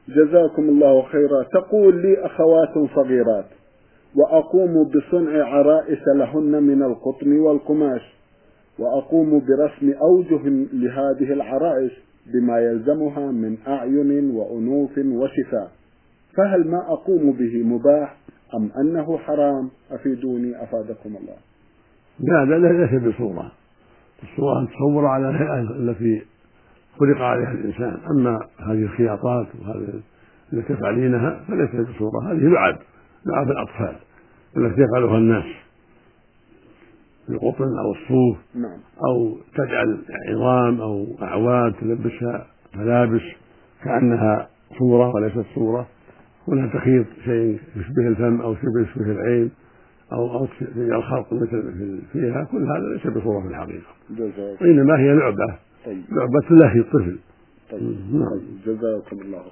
جزاكم الله خيرا. تقول لي أخوات صغيرات وأقوم بصنع عرائس لهن من القطن والقماش، وأقوم برسم أوجه لهذه العرائس بما يلزمها من أعين وأنوف وشفاء، فهل ما أقوم به مباح أم أنه حرام؟ أفيدوني أفادكم الله. لا ليس بصورة، الصورة تصور على الهيئة التي خلق عليها الإنسان، أما هذه الخياطات وهذه التي تفعلينها فليس بصورة، هذه لعب الأطفال التي يفعلها الناس بالقطن أو الصوف، أو تجعل عظام أو أعواد تلبسها ملابس كأنها صورة وليست صورة، ولا تخيط شيء يشبه الفم أو يشبه العين أو تجعل خلق مثل فيها، كل هذا ليس بصورة في الحقيقة، وإنما هي لعبة لهي الطفل. جزاكم الله